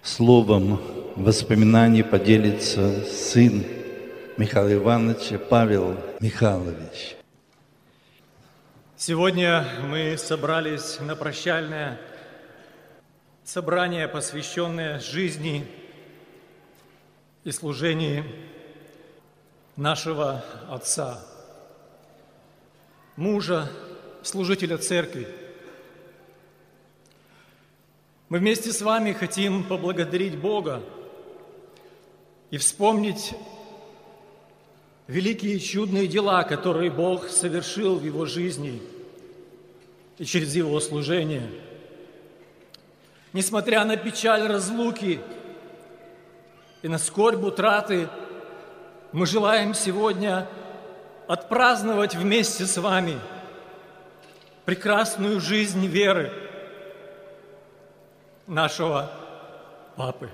Словом воспоминаний поделится сын Михаила Ивановича Павел Михайлович. Сегодня мы собрались на прощальное собрание, посвященное жизни и служению нашего отца, мужа, служителя церкви. Мы вместе с вами хотим поблагодарить Бога и вспомнить великие и чудные дела, которые Бог совершил в его жизни и через его служение. Несмотря на печаль разлуки и на скорбь утраты, мы желаем сегодня отпраздновать вместе с вами прекрасную жизнь веры нашего папы.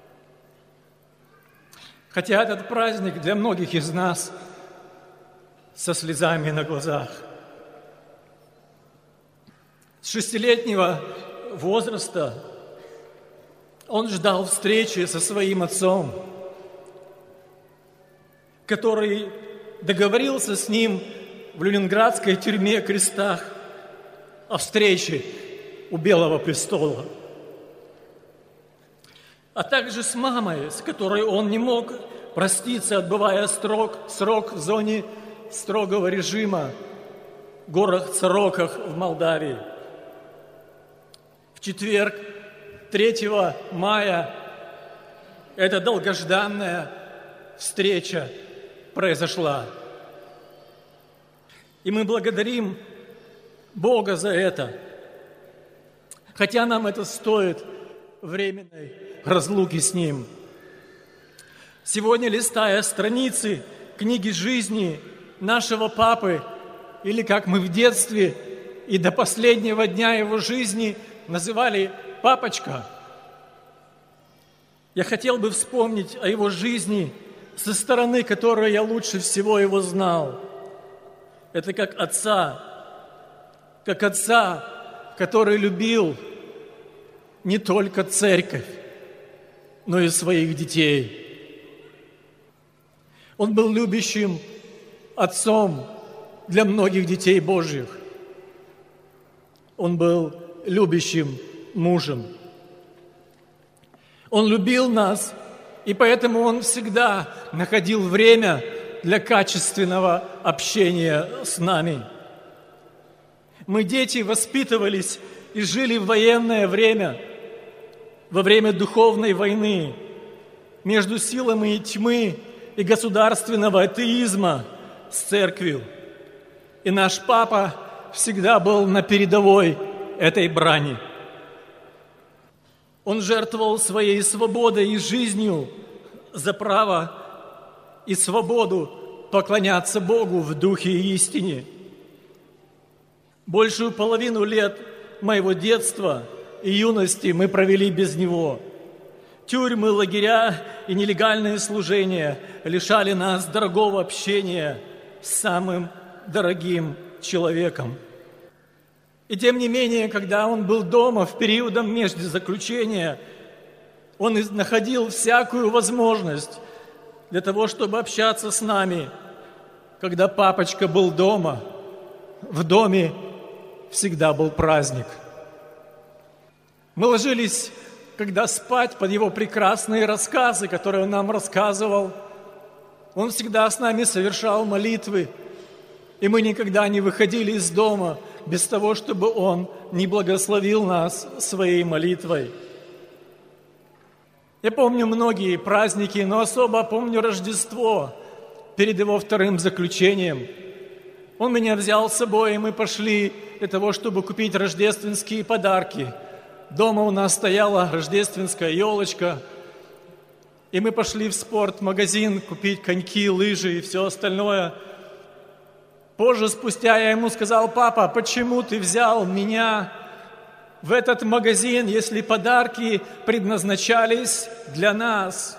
Хотя этот праздник для многих из нас со слезами на глазах. С 6-летнего возраста он ждал встречи со своим отцом, который договорился с ним в ленинградской тюрьме Крестах о встрече у Белого престола, а также с мамой, с которой он не мог проститься, отбывая срок в зоне строгого режима в горах-Цароках в Молдавии. В четверг, 3 мая, эта долгожданная встреча произошла. И мы благодарим Бога за это, хотя нам это стоит временной разлуки с Ним. Сегодня, листая страницы книги жизни нашего папы, или как мы в детстве и до последнего дня его жизни называли «папочка», я хотел бы вспомнить о его жизни со стороны, которой я лучше всего его знал. Это как отца, который любил не только церковь, но и своих детей. Он был любящим отцом для многих детей Божьих. Он был любящим мужем. Он любил нас, и поэтому он всегда находил время для качественного общения с нами. Мы, дети, воспитывались и жили в военное время, во время духовной войны между силами тьмы и государственного атеизма с церковью. И наш папа всегда был на передовой этой брани. Он жертвовал своей свободой и жизнью за право и свободу поклоняться Богу в духе и истине. Большую половину лет моего детства и юности мы провели без него. Тюрьмы, лагеря и нелегальные служения лишали нас дорогого общения с самым дорогим человеком. И тем не менее, когда он был дома в периодом междузаключения, он находил всякую возможность для того, чтобы общаться с нами. Когда папочка был дома, в доме всегда был праздник. Мы ложились, когда спать, под его прекрасные рассказы, которые он нам рассказывал. Он всегда с нами совершал молитвы, и мы никогда не выходили из дома без того, чтобы он не благословил нас своей молитвой. Я помню многие праздники, но особо помню Рождество перед его вторым заключением. Он меня взял с собой, и мы пошли для того, чтобы купить рождественские подарки. Дома у нас стояла рождественская елочка, и мы пошли в спортмагазин купить коньки, лыжи и все остальное. Позже, спустя, я ему сказал: папа, почему ты взял меня в этот магазин, если подарки предназначались для нас?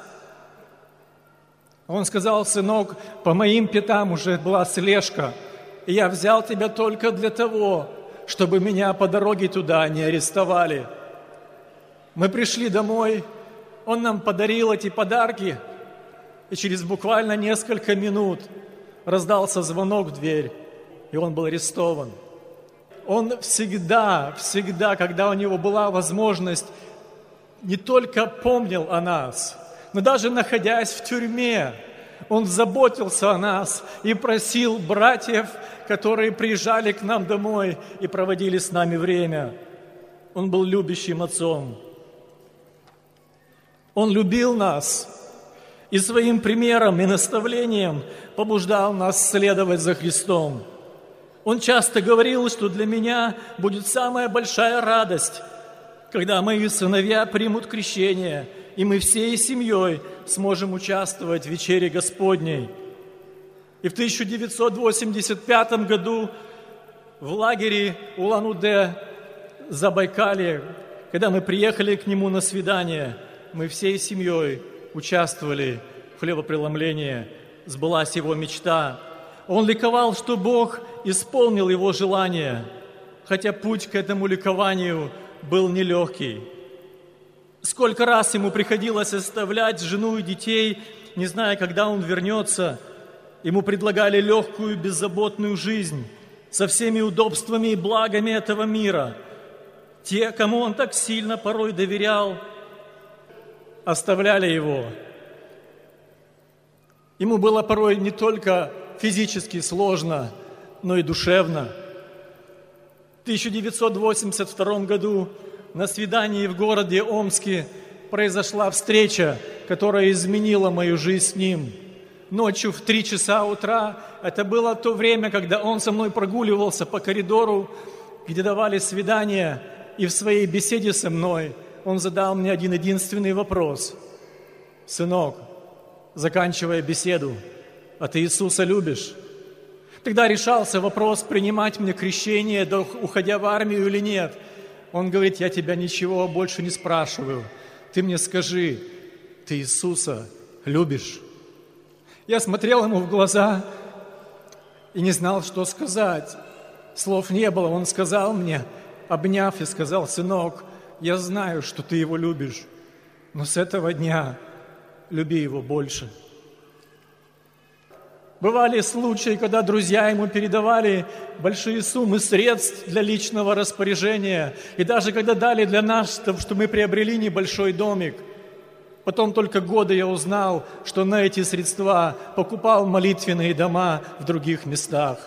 Он сказал: сынок, по моим пятам уже была слежка, и я взял тебя только для того, чтобы меня по дороге туда не арестовали. Мы пришли домой, Он нам подарил эти подарки, и через буквально несколько минут раздался звонок в дверь, и он был арестован. Он всегда, когда у него была возможность, не только помнил о нас, но даже находясь в тюрьме, он заботился о нас и просил братьев, которые приезжали к нам домой и проводили с нами время. Он был любящим отцом. Он любил нас и своим примером и наставлением побуждал нас следовать за Христом. Он часто говорил, что для меня будет самая большая радость, когда мои сыновья примут крещение, и мы всей семьей сможем участвовать в вечере Господней. И в 1985 году в лагере Улан-Удэ, Забайкалье, когда мы приехали к нему на свидание, мы всей семьей участвовали в хлебопреломлении, сбылась его мечта. Он ликовал, что Бог исполнил его желание, хотя путь к этому ликованию был нелегкий. Сколько раз ему приходилось оставлять жену и детей, не зная, когда он вернется. Ему предлагали легкую, беззаботную жизнь со всеми удобствами и благами этого мира. Те, кому он так сильно порой доверял, оставляли его. Ему было порой не только физически сложно, но и душевно. В 1982 году на свидании в городе Омске произошла встреча, которая изменила мою жизнь с ним. Ночью в 3 часа утра, это было то время, когда он со мной прогуливался по коридору, где давали свидания, и в своей беседе со мной он задал мне один единственный вопрос. «Сынок, заканчивая беседу, а ты Иисуса любишь?» Тогда решался вопрос, принимать мне крещение, уходя в армию или нет. Он говорит: «Я тебя ничего больше не спрашиваю. Ты мне скажи, ты Иисуса любишь?» Я смотрел ему в глаза и не знал, что сказать. Слов не было. Он сказал мне, обняв, и сказал: «Сынок, я знаю, что ты его любишь, но с этого дня люби его больше». Бывали случаи, когда друзья ему передавали большие суммы средств для личного распоряжения, и даже когда дали для нас, что мы приобрели небольшой домик. Потом только годы я узнал, что на эти средства покупал молитвенные дома в других местах.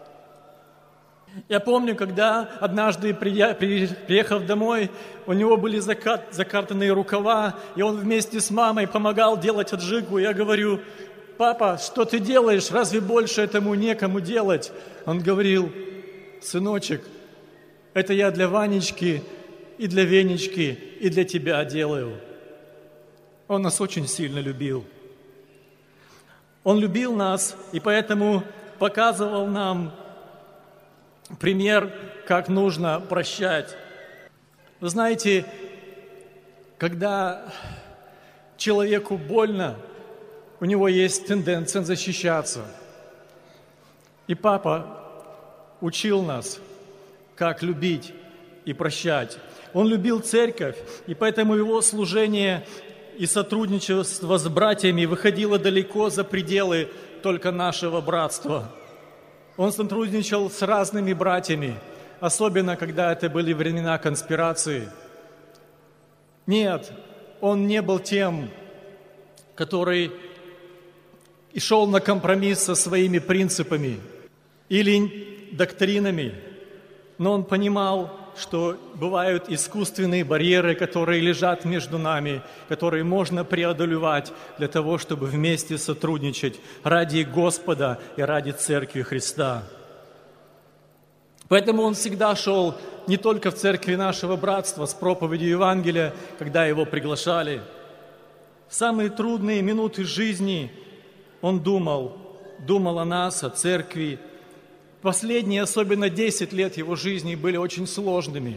Я помню, когда однажды, приехав домой, у него были закатанные рукава, и он вместе с мамой помогал делать аджику. Я говорю: «Папа, что ты делаешь? Разве больше этому некому делать?» Он говорил: «Сыночек, это я для Ванечки и для Венечки и для тебя делаю». Он нас очень сильно любил. Он любил нас и поэтому показывал нам пример, как нужно прощать. Вы знаете, когда человеку больно, у него есть тенденция защищаться. И папа учил нас, как любить и прощать. Он любил церковь, и поэтому его служение и сотрудничество с братьями выходило далеко за пределы только нашего братства. Он сотрудничал с разными братьями, особенно когда это были времена конспирации. Нет, он не был тем, который и шел на компромисс со своими принципами или доктринами, но он понимал, что бывают искусственные барьеры, которые лежат между нами, которые можно преодолевать для того, чтобы вместе сотрудничать ради Господа и ради Церкви Христа. Поэтому он всегда шел не только в церкви нашего братства с проповедью Евангелия, когда его приглашали. В самые трудные минуты жизни он думал о нас, о церкви. Последние, особенно 10 лет его жизни, были очень сложными.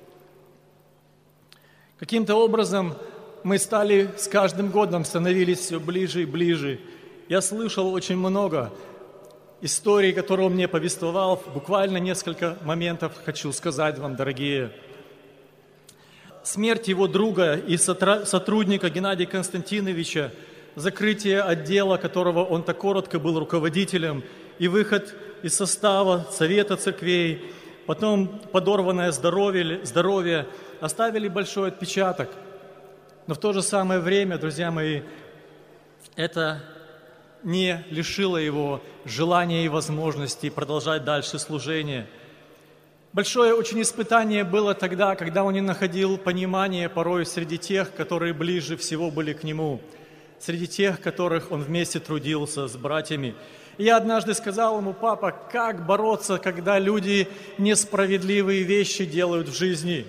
Каким-то образом мы стали с каждым годом, становились все ближе и ближе. Я слышал очень много историй, которые он мне повествовал. Буквально несколько моментов хочу сказать вам, дорогие. смерть его друга и сотрудника Геннадия Константиновича, закрытие отдела, которого он так коротко был руководителем, и выход из состава Совета церквей, потом подорванное здоровье оставили большой отпечаток. Но в то же самое время, друзья мои, это не лишило его желания и возможности продолжать дальше служение. Большое очень испытание было тогда, когда он не находил понимания порой среди тех, которые ближе всего были к нему, среди тех, которых он вместе трудился с братьями. И я однажды сказал ему: папа, как бороться, когда люди несправедливые вещи делают в жизни?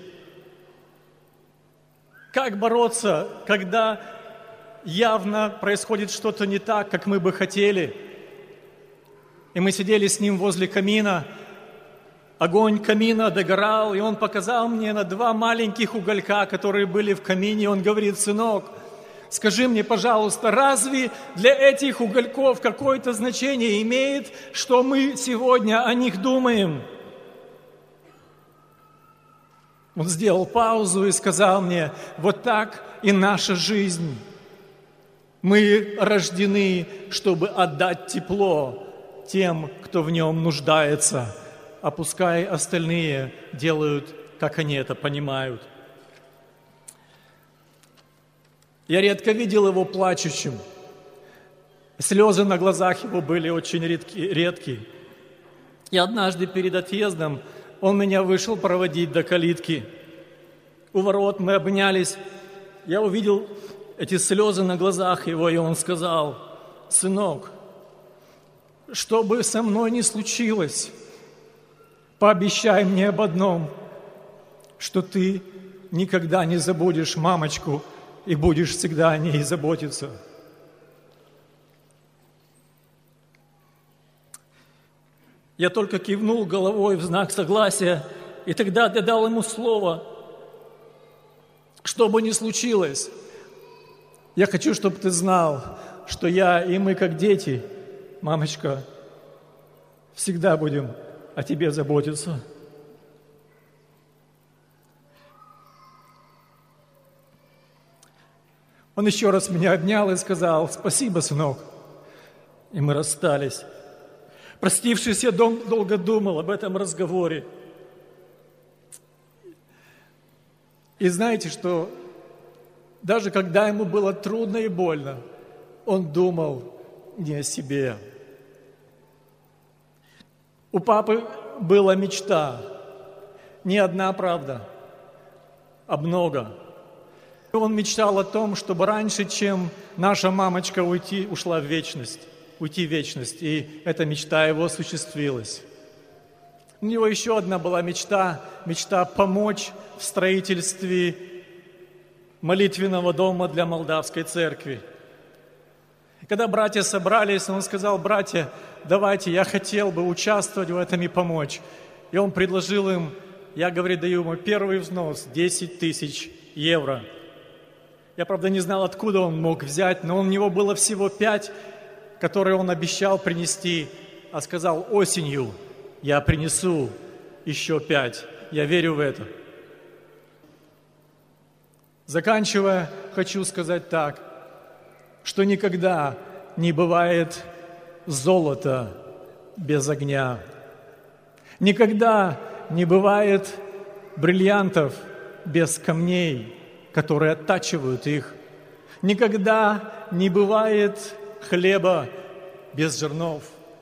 Как бороться, когда явно происходит что-то не так, как мы бы хотели? И мы сидели с ним возле камина, огонь камина догорал, и он показал мне на 2 маленьких уголька, которые были в камине. Он говорит: сынок, скажи мне, пожалуйста, разве для этих угольков какое-то значение имеет, что мы сегодня о них думаем? Он сделал паузу и сказал мне: вот так и наша жизнь. Мы рождены, чтобы отдать тепло тем, кто в нем нуждается, а пускай остальные делают, как они это понимают. Я редко видел его плачущим. Слезы на глазах его были очень редкие. И однажды перед отъездом он меня вышел проводить до калитки. У ворот мы обнялись. Я увидел эти слезы на глазах его, и он сказал: сынок, что бы со мной ни случилось, пообещай мне об одном, что ты никогда не забудешь мамочку и будешь всегда о ней заботиться. Я только кивнул головой в знак согласия, и тогда дал ему слово: что бы ни случилось, я хочу, чтобы ты знал, что я и мы, как дети, мамочка, всегда будем о тебе заботиться. Он еще раз меня обнял и сказал: спасибо, сынок. И мы расстались. Простившись, я долго думал об этом разговоре. И знаете, что даже когда ему было трудно и больно, он думал не о себе. У папы была мечта. Не одна, правда, а много. Он мечтал о том, чтобы раньше, чем наша мамочка ушла в вечность, уйти в вечность. И эта мечта его осуществилась. У него еще одна была мечта помочь в строительстве молитвенного дома для молдавской церкви. Когда братья собрались, он сказал: братья, давайте, я хотел бы участвовать в этом и помочь. И он предложил им, я, говорит, даю ему первый взнос, 10 000 евро. Я, правда, не знал, откуда он мог взять, но у него было всего 5, которые он обещал принести, а сказал: осенью я принесу еще 5. Я верю в это. Заканчивая, хочу сказать так, что никогда не бывает золота без огня. Никогда не бывает бриллиантов без камней, которые оттачивают их. Никогда не бывает хлеба без зернов.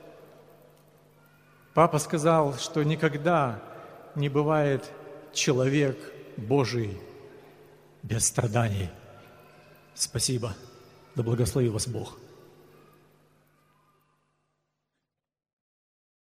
Папа сказал, что никогда не бывает человек Божий без страданий. Спасибо. Да благослови вас Бог.